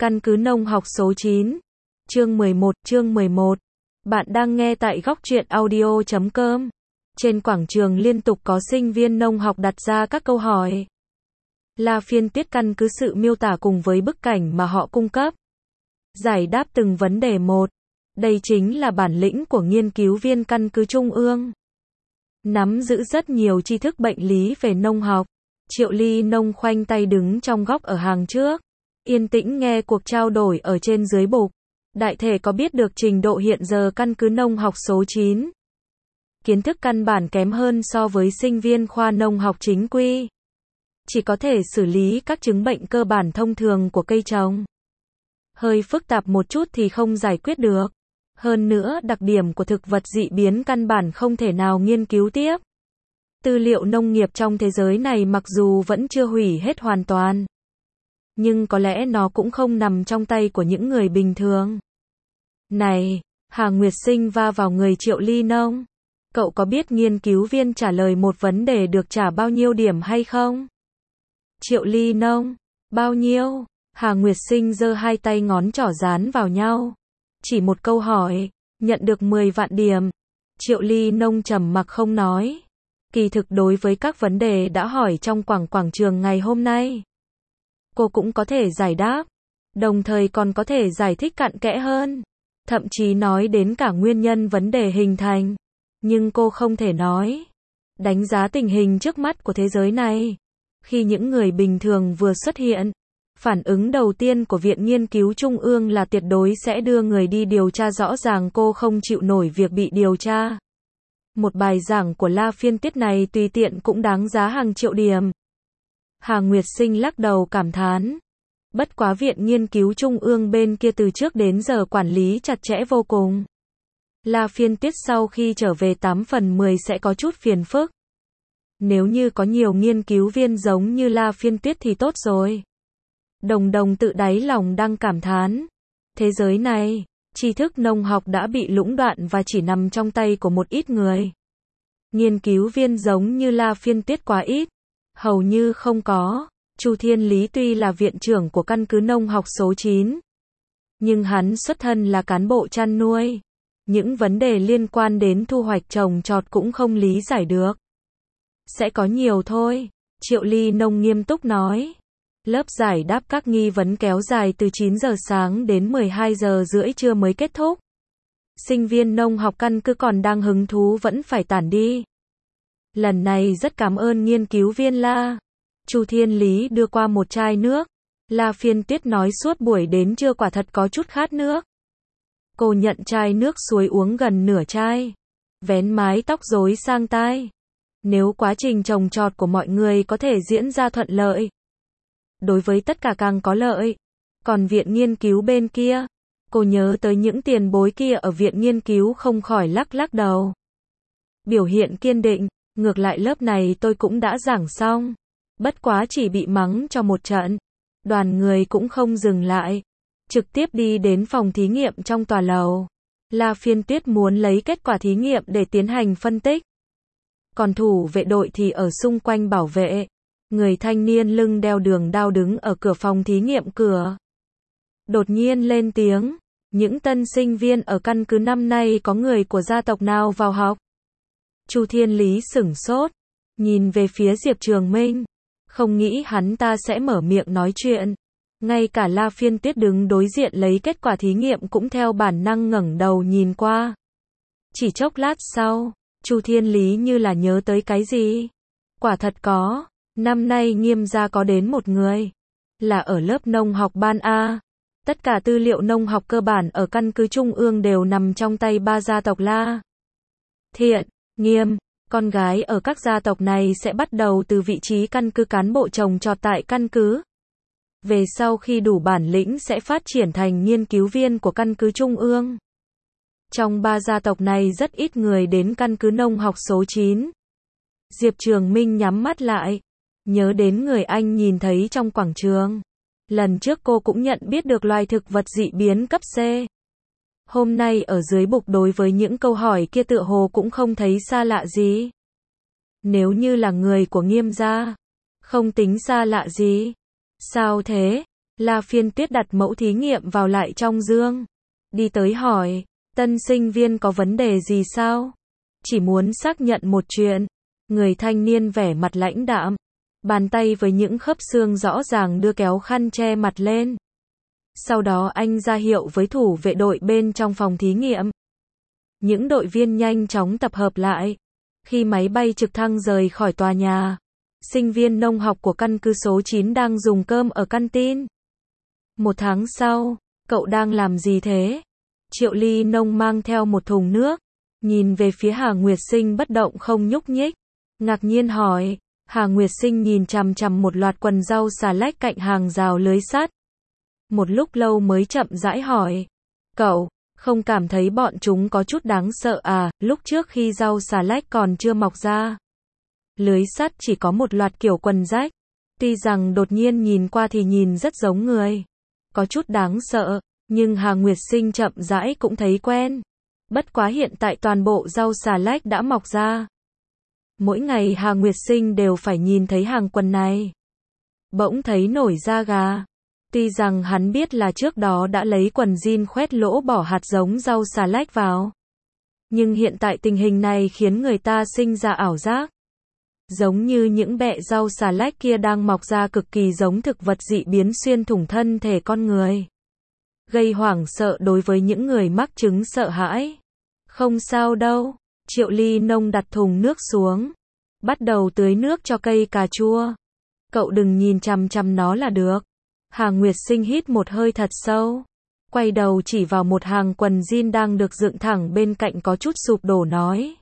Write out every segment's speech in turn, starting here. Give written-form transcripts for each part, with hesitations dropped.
Căn cứ nông học số 9. Chương 11. Bạn đang nghe tại góc truyện audio.com. Trên quảng trường liên tục có sinh viên nông học đặt ra các câu hỏi. La Phiên Tiết căn cứ sự miêu tả cùng với bức cảnh mà họ cung cấp, giải đáp từng vấn đề một. Đây chính là bản lĩnh của nghiên cứu viên căn cứ trung ương. Nắm giữ rất nhiều tri thức bệnh lý về nông học. Triệu Ly Nông khoanh tay đứng trong góc ở hàng trước, yên tĩnh nghe cuộc trao đổi ở trên dưới bục. Đại thể có biết được trình độ hiện giờ căn cứ nông học số 9. Kiến thức căn bản kém hơn so với sinh viên khoa nông học chính quy. Chỉ có thể xử lý các chứng bệnh cơ bản thông thường của cây trồng. Hơi phức tạp một chút thì không giải quyết được. Hơn nữa, đặc điểm của thực vật dị biến căn bản không thể nào nghiên cứu tiếp. Tư liệu nông nghiệp trong thế giới này mặc dù vẫn chưa hủy hết hoàn toàn, nhưng có lẽ nó cũng không nằm trong tay của những người bình thường. Này, Hà Nguyệt Sinh va vào người Triệu Ly Nông. Cậu có biết nghiên cứu viên trả lời một vấn đề được trả bao nhiêu điểm hay không? Triệu Ly Nông, bao nhiêu? Hà Nguyệt Sinh giơ hai tay ngón trỏ dán vào nhau. Chỉ một câu hỏi, nhận được 10 vạn điểm. Triệu Ly Nông trầm mặc không nói. Kỳ thực đối với các vấn đề đã hỏi trong quảng trường ngày hôm nay, cô cũng có thể giải đáp, đồng thời còn có thể giải thích cặn kẽ hơn, thậm chí nói đến cả nguyên nhân vấn đề hình thành. Nhưng cô không thể nói, đánh giá tình hình trước mắt của thế giới này. Khi những người bình thường vừa xuất hiện, phản ứng đầu tiên của Viện Nghiên cứu Trung ương là tuyệt đối sẽ đưa người đi điều tra. Rõ ràng cô không chịu nổi việc bị điều tra. Một bài giảng của La Phiên Tiết này tùy tiện cũng đáng giá hàng triệu điểm. Hà Nguyệt Sinh lắc đầu cảm thán. Bất quá Viện Nghiên cứu Trung ương bên kia từ trước đến giờ quản lý chặt chẽ vô cùng. La Phiên Tiết sau khi trở về 8 phần 10 sẽ có chút phiền phức. Nếu như có nhiều nghiên cứu viên giống như La Phiên Tiết thì tốt rồi. Đồng tự đáy lòng đang cảm thán. Thế giới này, tri thức nông học đã bị lũng đoạn và chỉ nằm trong tay của một ít người. Nghiên cứu viên giống như La Phiên Tiết quá ít, hầu như không có. Chu Thiên Lý tuy là viện trưởng của căn cứ nông học số 9, nhưng hắn xuất thân là cán bộ chăn nuôi. Những vấn đề liên quan đến thu hoạch trồng trọt cũng không lý giải được. Sẽ có nhiều thôi, Triệu Ly Nông nghiêm túc nói. Lớp giải đáp các nghi vấn kéo dài từ 9 giờ sáng đến 12 giờ rưỡi trưa mới kết thúc. Sinh viên nông học căn cứ còn đang hứng thú vẫn phải tản đi. Lần này rất cảm ơn nghiên cứu viên La. Chu Thiên Lý đưa qua một chai nước. La Phiên Tiết nói suốt buổi đến trưa quả thật có chút khát nước. Cô nhận chai nước suối uống gần nửa chai. Vén mái tóc rối sang tai. Nếu quá trình trồng trọt của mọi người có thể diễn ra thuận lợi, đối với tất cả càng có lợi. Còn viện nghiên cứu bên kia, cô nhớ tới những tiền bối kia ở viện nghiên cứu không khỏi lắc đầu. Biểu hiện kiên định, ngược lại lớp này tôi cũng đã giảng xong. Bất quá chỉ bị mắng cho một trận. Đoàn người cũng không dừng lại, trực tiếp đi đến phòng thí nghiệm trong tòa lầu. La Phiên Tiết muốn lấy kết quả thí nghiệm để tiến hành phân tích. Còn thủ vệ đội thì ở xung quanh bảo vệ. Người thanh niên lưng đeo đường đao đứng ở cửa phòng thí nghiệm cửa. Đột nhiên lên tiếng. Những tân sinh viên ở căn cứ năm nay có người của gia tộc nào vào học? Chu Thiên Lý sửng sốt, nhìn về phía Diệp Trường Minh. Không nghĩ hắn ta sẽ mở miệng nói chuyện. Ngay cả La Phiên Tiết đứng đối diện lấy kết quả thí nghiệm cũng theo bản năng ngẩng đầu nhìn qua. Chỉ chốc lát sau, Chu Thiên Lý như là nhớ tới cái gì. Quả thật có. Năm nay Nghiêm gia có đến một người, là ở lớp nông học ban A. Tất cả tư liệu nông học cơ bản ở căn cứ trung ương đều nằm trong tay ba gia tộc La, Thiện, Nghiêm. Con gái ở các gia tộc này sẽ bắt đầu từ vị trí căn cứ cán bộ trồng trọt tại căn cứ. Về sau khi đủ bản lĩnh sẽ phát triển thành nghiên cứu viên của căn cứ trung ương. Trong ba gia tộc này rất ít người đến căn cứ nông học số 9. Diệp Trường Minh nhắm mắt lại. Nhớ đến người anh nhìn thấy trong quảng trường. Lần trước cô cũng nhận biết được loài thực vật dị biến cấp C. Hôm nay ở dưới bục đối với những câu hỏi kia tựa hồ cũng không thấy xa lạ gì. Nếu như là người của Nghiêm gia, không tính xa lạ gì. Sao thế? La Phiên Tuyết đặt mẫu thí nghiệm vào lại trong dương. Đi tới hỏi, tân sinh viên có vấn đề gì sao? Chỉ muốn xác nhận một chuyện. Người thanh niên vẻ mặt lãnh đạm. Bàn tay với những khớp xương rõ ràng đưa kéo khăn che mặt lên. Sau đó anh ra hiệu với thủ vệ đội bên trong phòng thí nghiệm. Những đội viên nhanh chóng tập hợp lại. Khi máy bay trực thăng rời khỏi tòa nhà, sinh viên nông học của căn cứ số 9 đang dùng cơm ở canteen. 1 tháng sau, cậu đang làm gì thế? Triệu Ly Nông mang theo một thùng nước, nhìn về phía Hà Nguyệt Sinh bất động không nhúc nhích, ngạc nhiên hỏi. Hà Nguyệt Sinh nhìn chằm chằm một loạt quần rau xà lách cạnh hàng rào lưới sắt. Một lúc lâu mới chậm rãi hỏi, cậu không cảm thấy bọn chúng có chút đáng sợ à? Lúc trước khi rau xà lách còn chưa mọc ra, lưới sắt chỉ có một loạt kiểu quần rách. Tuy rằng đột nhiên nhìn qua thì nhìn rất giống người, có chút đáng sợ, nhưng Hà Nguyệt Sinh chậm rãi cũng thấy quen. Bất quá hiện tại toàn bộ rau xà lách đã mọc ra. Mỗi ngày Hà Nguyệt Sinh đều phải nhìn thấy hàng quần này. Bỗng thấy nổi da gà. Tuy rằng hắn biết là trước đó đã lấy quần jean khoét lỗ bỏ hạt giống rau xà lách vào. Nhưng hiện tại tình hình này khiến người ta sinh ra ảo giác. Giống như những bẹ rau xà lách kia đang mọc ra cực kỳ giống thực vật dị biến xuyên thủng thân thể con người. Gây hoảng sợ đối với những người mắc chứng sợ hãi. Không sao đâu. Triệu Ly Nông đặt thùng nước xuống. Bắt đầu tưới nước cho cây cà chua. Cậu đừng nhìn chằm chằm nó là được. Hà Nguyệt Sinh hít một hơi thật sâu. Quay đầu chỉ vào một hàng quần jean đang được dựng thẳng bên cạnh có chút sụp đổ nói.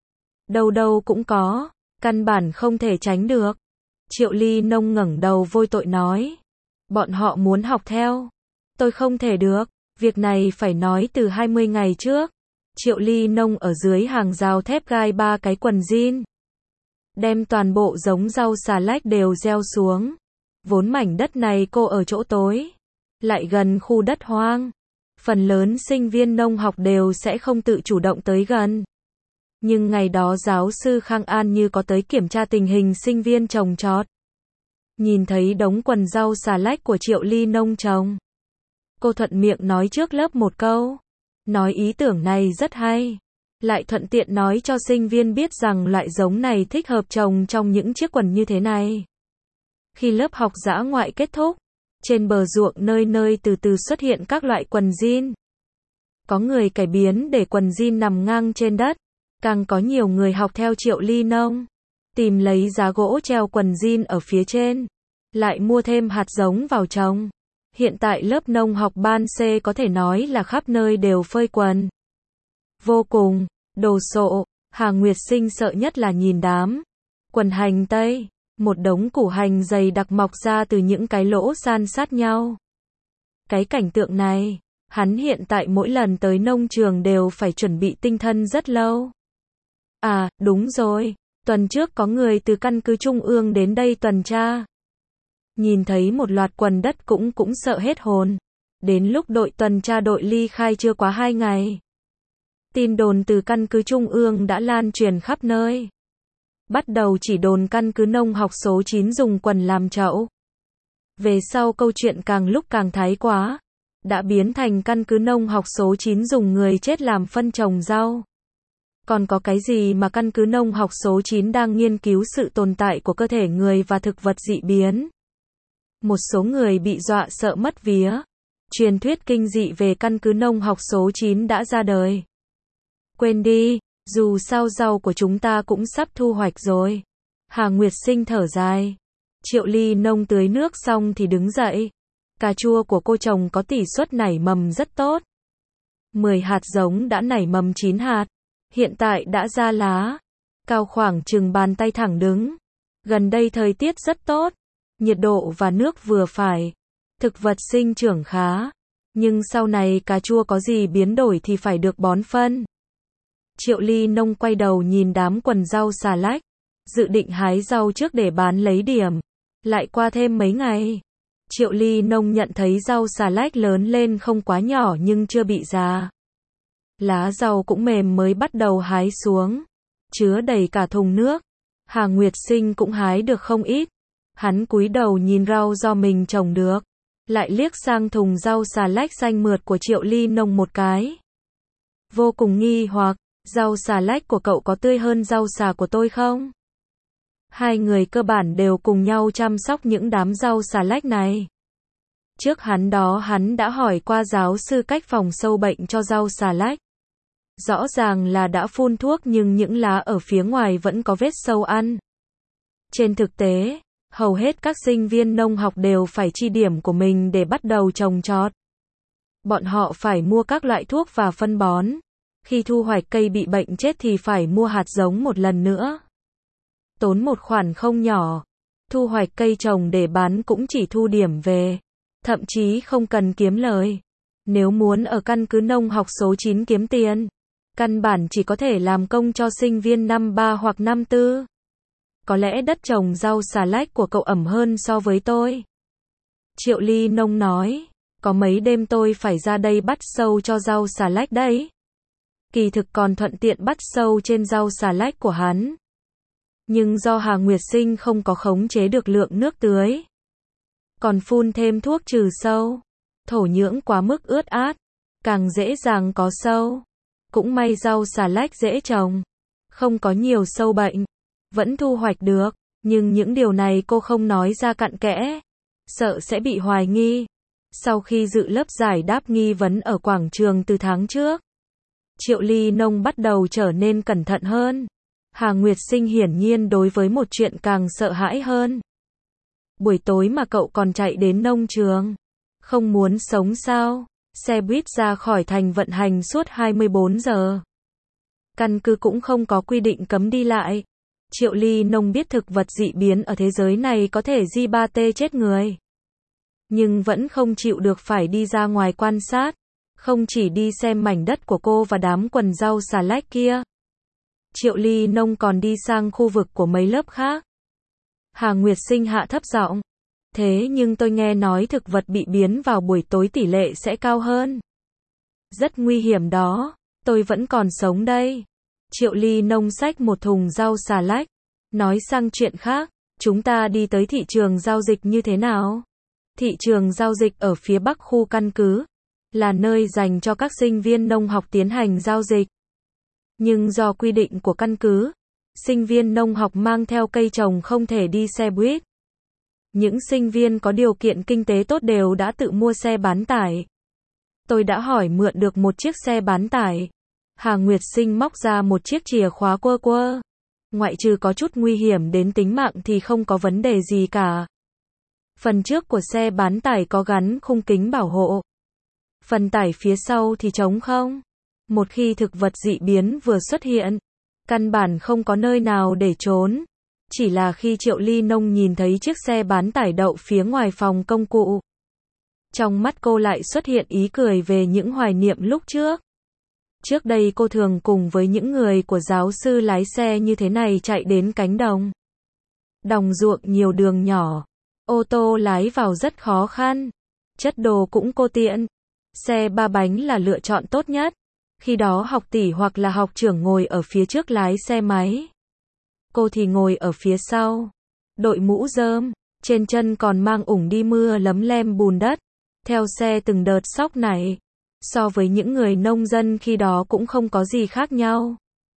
Đâu đâu cũng có. Căn bản không thể tránh được. Triệu Ly Nông ngẩng đầu vôi tội nói. Bọn họ muốn học theo. Tôi không thể được. Việc này phải nói từ 20 ngày trước. Triệu Ly Nông ở dưới hàng rào thép gai 3 cái quần jean. Đem toàn bộ giống rau xà lách đều gieo xuống. Vốn mảnh đất này cô ở chỗ tối. Lại gần khu đất hoang. Phần lớn sinh viên nông học đều sẽ không tự chủ động tới gần. Nhưng ngày đó giáo sư Khang An như có tới kiểm tra tình hình sinh viên trồng trọt. Nhìn thấy đống quần rau xà lách của Triệu Ly Nông trồng. Cô thuận miệng nói trước lớp một câu. Nói ý tưởng này rất hay. Lại thuận tiện nói cho sinh viên biết rằng loại giống này thích hợp trồng trong những chiếc quần như thế này. Khi lớp học dã ngoại kết thúc, trên bờ ruộng nơi nơi từ từ xuất hiện các loại quần jean. Có người cải biến để quần jean nằm ngang trên đất. Càng có nhiều người học theo Triệu Ly Nông. Tìm lấy giá gỗ treo quần jean ở phía trên. Lại mua thêm hạt giống vào trồng. Hiện tại lớp nông học ban C có thể nói là khắp nơi đều phơi quần. Vô cùng, đồ sộ. Hà Nguyệt Sinh sợ nhất là nhìn đám quần hành tây. Một đống củ hành dày đặc mọc ra từ những cái lỗ san sát nhau. Cái cảnh tượng này, hắn hiện tại mỗi lần tới nông trường đều phải chuẩn bị tinh thần rất lâu. À, đúng rồi, tuần trước có người từ căn cứ Trung ương đến đây tuần tra. Nhìn thấy một loạt quần đất cũng sợ hết hồn. Đến lúc đội tuần tra đội ly khai chưa quá 2 ngày. Tin đồn từ căn cứ Trung ương đã lan truyền khắp nơi. Bắt đầu chỉ đồn căn cứ nông học số 9 dùng quần làm chậu. Về sau câu chuyện càng lúc càng thái quá. Đã biến thành căn cứ nông học số 9 dùng người chết làm phân trồng rau. Còn có cái gì mà căn cứ nông học số 9 đang nghiên cứu sự tồn tại của cơ thể người và thực vật dị biến. Một số người bị dọa sợ mất vía. Truyền thuyết kinh dị về căn cứ nông học số 9 đã ra đời. Quên đi, dù sao rau của chúng ta cũng sắp thu hoạch rồi. Hà Nguyệt Sinh thở dài. Triệu Ly Nông tưới nước xong thì đứng dậy. Cà chua của cô trồng có tỷ suất nảy mầm rất tốt. 10 hạt giống đã nảy mầm 9 hạt. Hiện tại đã ra lá. Cao khoảng chừng bàn tay thẳng đứng. Gần đây thời tiết rất tốt. Nhiệt độ và nước vừa phải. Thực vật sinh trưởng khá. Nhưng sau này cà chua có gì biến đổi thì phải được bón phân. Triệu Ly Nông quay đầu nhìn đám quần rau xà lách. Dự định hái rau trước để bán lấy điểm. Lại qua thêm mấy ngày. Triệu Ly Nông nhận thấy rau xà lách lớn lên không quá nhỏ nhưng chưa bị già. Lá rau cũng mềm mới bắt đầu hái xuống. Chứa đầy cả thùng nước. Hà Nguyệt Sinh cũng hái được không ít. Hắn cúi đầu nhìn rau do mình trồng được. lại liếc sang thùng rau xà lách xanh mượt của Triệu Ly Nông một cái. Vô cùng nghi hoặc, rau xà lách của cậu có tươi hơn rau xà của tôi không? Hai người cơ bản đều cùng nhau chăm sóc những đám rau xà lách này. Trước hắn đã hỏi qua giáo sư cách phòng sâu bệnh cho rau xà lách. Rõ ràng là đã phun thuốc nhưng những lá ở phía ngoài vẫn có vết sâu ăn. Trên thực tế, hầu hết các sinh viên nông học đều phải chi điểm của mình để bắt đầu trồng trọt. Bọn họ phải mua các loại thuốc và phân bón. Khi thu hoạch cây bị bệnh chết thì phải mua hạt giống một lần nữa. Tốn một khoản không nhỏ. Thu hoạch cây trồng để bán cũng chỉ thu điểm về. Thậm chí không cần kiếm lời. Nếu muốn ở căn cứ nông học số 9 kiếm tiền, căn bản chỉ có thể làm công cho sinh viên năm 3 hoặc năm 4. Có lẽ đất trồng rau xà lách của cậu ẩm hơn so với tôi. Triệu Ly Nông nói, có mấy đêm tôi phải ra đây bắt sâu cho rau xà lách đấy. Kỳ thực còn thuận tiện bắt sâu trên rau xà lách của hắn. Nhưng do Hà Nguyệt Sinh không có khống chế được lượng nước tưới, còn phun thêm thuốc trừ sâu, thổ nhưỡng quá mức ướt át, càng dễ dàng có sâu. Cũng may rau xà lách dễ trồng, không có nhiều sâu bệnh, vẫn thu hoạch được, nhưng những điều này cô không nói ra cặn kẽ, sợ sẽ bị hoài nghi. Sau khi dự lớp giải đáp nghi vấn ở quảng trường từ tháng trước, Triệu Ly Nông bắt đầu trở nên cẩn thận hơn. Hà Nguyệt Sinh hiển nhiên đối với một chuyện càng sợ hãi hơn. Buổi tối mà cậu còn chạy đến nông trường, không muốn sống sao? Xe buýt ra khỏi thành vận hành suốt 24 giờ. Căn cứ cũng không có quy định cấm đi lại. Triệu Ly Nông biết thực vật dị biến ở thế giới này có thể G3T chết người. Nhưng vẫn không chịu được phải đi ra ngoài quan sát. Không chỉ đi xem mảnh đất của cô và đám quần rau xà lách kia. Triệu Ly Nông còn đi sang khu vực của mấy lớp khác. Hà Nguyệt Sinh hạ thấp giọng. Thế nhưng tôi nghe nói thực vật bị biến vào buổi tối tỷ lệ sẽ cao hơn. Rất nguy hiểm đó, tôi vẫn còn sống đây. Triệu Ly Nông xách một thùng rau xà lách. Nói sang chuyện khác, chúng ta đi tới thị trường giao dịch như thế nào? Thị trường giao dịch ở phía bắc khu căn cứ, là nơi dành cho các sinh viên nông học tiến hành giao dịch. Nhưng do quy định của căn cứ, sinh viên nông học mang theo cây trồng không thể đi xe buýt. Những sinh viên có điều kiện kinh tế tốt đều đã tự mua xe bán tải. Tôi đã hỏi mượn được một chiếc xe bán tải. Hà Nguyệt Sinh móc ra một chiếc chìa khóa quơ quơ. Ngoại trừ có chút nguy hiểm đến tính mạng thì không có vấn đề gì cả. Phần trước của xe bán tải có gắn khung kính bảo hộ. Phần tải phía sau thì trống không. Một khi thực vật dị biến vừa xuất hiện, căn bản không có nơi nào để trốn. Chỉ là khi Triệu Ly Nông nhìn thấy chiếc xe bán tải đậu phía ngoài phòng công cụ, trong mắt cô lại xuất hiện ý cười về những hoài niệm lúc trước. Trước đây cô thường cùng với những người của giáo sư lái xe như thế này chạy đến cánh đồng. Đồng ruộng nhiều đường nhỏ, ô tô lái vào rất khó khăn, chất đồ cũng cô tiện. Xe ba bánh là lựa chọn tốt nhất. Khi đó học tỷ hoặc là học trưởng ngồi ở phía trước lái xe máy. Cô thì ngồi ở phía sau, đội mũ rơm, trên chân còn mang ủng đi mưa lấm lem bùn đất, theo xe từng đợt xóc nảy. So với những người nông dân khi đó cũng không có gì khác nhau.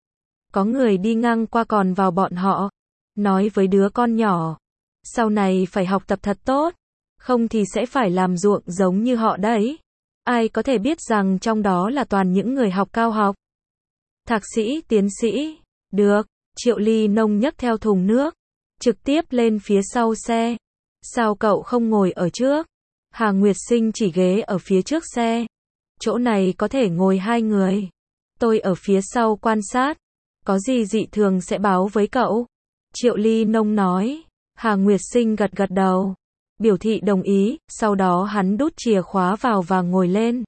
Có người đi ngang qua còn vào bọn họ, nói với đứa con nhỏ, sau này phải học tập thật tốt, không thì sẽ phải làm ruộng giống như họ đấy. Ai có thể biết rằng trong đó là toàn những người học cao học, thạc sĩ, tiến sĩ. Được, Triệu Ly Nông nhấc theo thùng nước, trực tiếp lên phía sau xe. Sao cậu không ngồi ở trước? Hà Nguyệt Sinh chỉ ghế ở phía trước xe. Chỗ này có thể ngồi 2 người. Tôi ở phía sau quan sát. Có gì dị thường sẽ báo với cậu. Triệu Ly Nông nói. Hà Nguyệt Sinh gật gật đầu, biểu thị đồng ý, sau đó hắn đút chìa khóa vào và ngồi lên.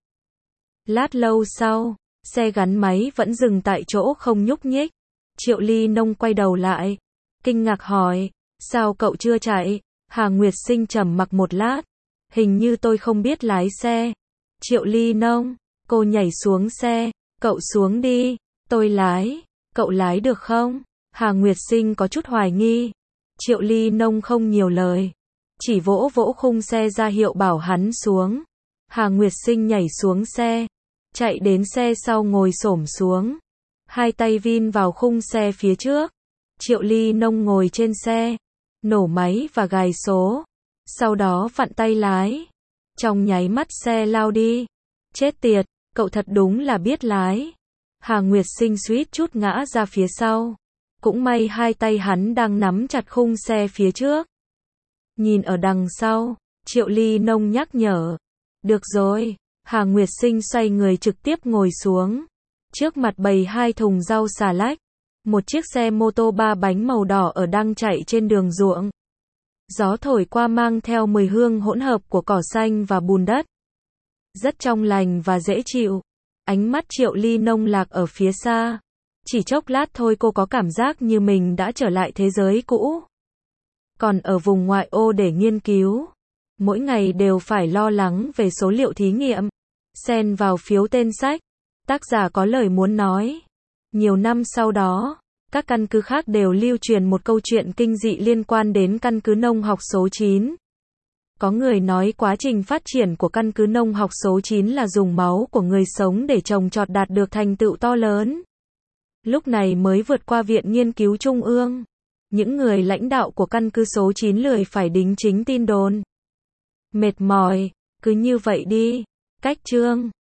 Lát lâu sau, xe gắn máy vẫn dừng tại chỗ không nhúc nhích. Triệu Ly Nông quay đầu lại, kinh ngạc hỏi, sao cậu chưa chạy? Hà Nguyệt Sinh trầm mặc một lát, hình như tôi không biết lái xe. Triệu Ly Nông, cô nhảy xuống xe, cậu xuống đi, tôi lái, cậu lái được không? Hà Nguyệt Sinh có chút hoài nghi. Triệu Ly Nông không nhiều lời, chỉ vỗ vỗ khung xe ra hiệu bảo hắn xuống. Hà Nguyệt Sinh nhảy xuống xe, chạy đến xe sau ngồi xổm xuống, hai tay vin vào khung xe phía trước. Triệu Ly Nông ngồi trên xe, nổ máy và gài số, sau đó vặn tay lái. Trong nháy mắt xe lao đi. Chết tiệt, cậu thật đúng là biết lái. Hà Nguyệt Sinh suýt chút ngã ra phía sau. Cũng may hai tay hắn đang nắm chặt khung xe phía trước. Nhìn ở đằng sau, Triệu Ly Nông nhắc nhở. Được rồi, Hà Nguyệt Sinh xoay người trực tiếp ngồi xuống. Trước mặt bày hai thùng rau xà lách. Một chiếc xe mô tô 3 bánh màu đỏ ở đang chạy trên đường ruộng. Gió thổi qua mang theo mùi hương hỗn hợp của cỏ xanh và bùn đất. Rất trong lành và dễ chịu. Ánh mắt Triệu Ly Nông lạc ở phía xa. Chỉ chốc lát thôi cô có cảm giác như mình đã trở lại thế giới cũ. Còn ở vùng ngoại ô để nghiên cứu. Mỗi ngày đều phải lo lắng về số liệu thí nghiệm. Xen vào phiếu tên sách. Tác giả có lời muốn nói. Nhiều năm sau đó, các căn cứ khác đều lưu truyền một câu chuyện kinh dị liên quan đến căn cứ nông học số 9. Có người nói quá trình phát triển của căn cứ nông học số 9 là dùng máu của người sống để trồng trọt đạt được thành tựu to lớn. Lúc này mới vượt qua Viện Nghiên cứu Trung ương. Những người lãnh đạo của căn cứ số 9 lười phải đính chính tin đồn. Mệt mỏi, cứ như vậy đi. Cách chương